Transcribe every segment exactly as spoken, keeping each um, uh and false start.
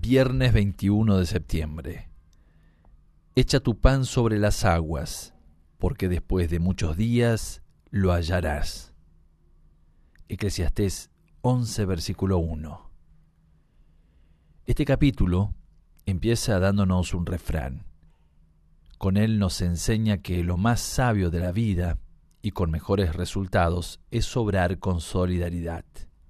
Viernes veintiuno de septiembre. Echa tu pan sobre las aguas, porque después de muchos días lo hallarás. Eclesiastés once, versículo uno. Este capítulo empieza dándonos un refrán. Con él nos enseña que lo más sabio de la vida y con mejores resultados es obrar con solidaridad.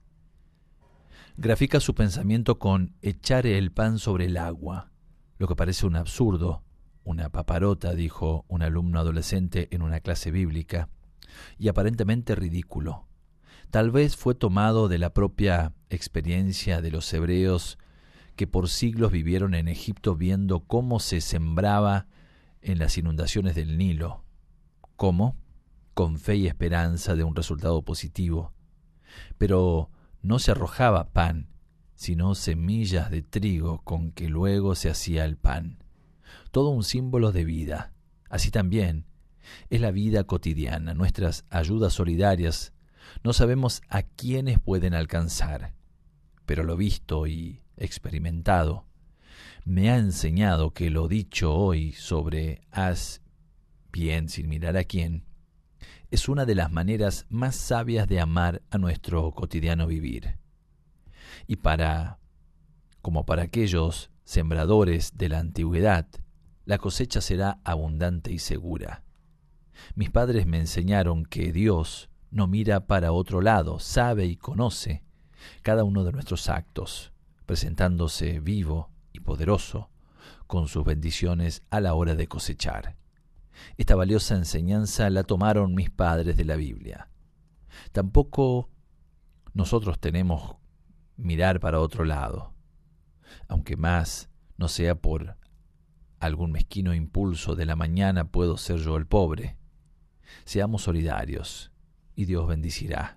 Grafica su pensamiento con echar el pan sobre el agua, lo que parece un absurdo, una paparota, dijo un alumno adolescente en una clase bíblica, y aparentemente ridículo. Tal vez fue tomado de la propia experiencia de los hebreos que por siglos vivieron en Egipto viendo cómo se sembraba en las inundaciones del Nilo. ¿Cómo? Con fe y esperanza de un resultado positivo. Pero no se arrojaba pan, sino semillas de trigo con que luego se hacía el pan. Todo un símbolo de vida. Así también es la vida cotidiana. Nuestras ayudas solidarias no sabemos a quiénes pueden alcanzar, pero lo visto y experimentado me ha enseñado que lo dicho hoy sobre haz bien sin mirar a quién es una de las maneras más sabias de amar a nuestro cotidiano vivir. Y para, como para aquellos sembradores de la antigüedad, la cosecha será abundante y segura. Mis padres me enseñaron que Dios no mira para otro lado, sabe y conoce cada uno de nuestros actos, presentándose vivo y poderoso con sus bendiciones a la hora de cosechar. Esta valiosa enseñanza la tomaron mis padres de la Biblia. Tampoco nosotros tenemos mirar para otro lado, aunque más no sea por algún mezquino impulso de la mañana puedo ser yo el pobre. Seamos solidarios y Dios bendecirá.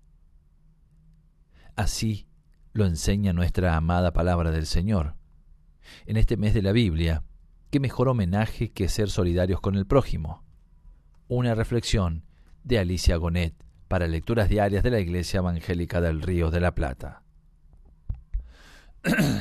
Así lo enseña nuestra amada palabra del Señor. En este mes de la Biblia, ¿qué mejor homenaje que ser solidarios con el prójimo? Una reflexión de Alicia Gonet para Lecturas Diarias de la Iglesia Evangélica del Río de la Plata.